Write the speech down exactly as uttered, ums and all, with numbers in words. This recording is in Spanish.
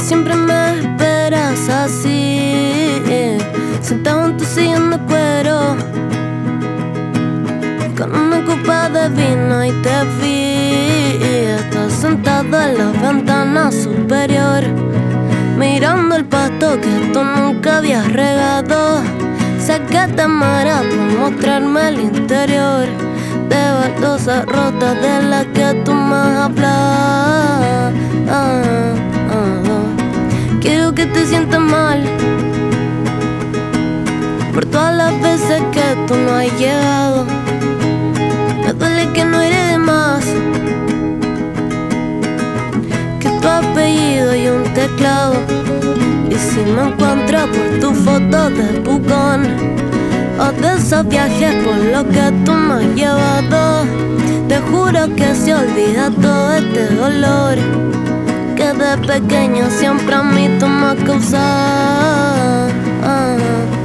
siempre me esperas así, sentado en tu sillón de cuero, con una copa de vino y te vi. Estás sentado en la ventana superior, mirando el pasto que tú nunca habías regado. Sé que te mueras por mostrarme el interior de baldosas rotas de las que tú más hablas. Ah, ah, ah. Quiero que te sientas mal por todas las veces que tú no has llegado. Me duele que no iré de más, que tu apellido y un teclado. Y si me encuentro por tu foto de Pucón o de esos viajes por los que tú me has llevado, te juro que se olvida todo este dolor que de pequeño siempre a mí tú me has causado.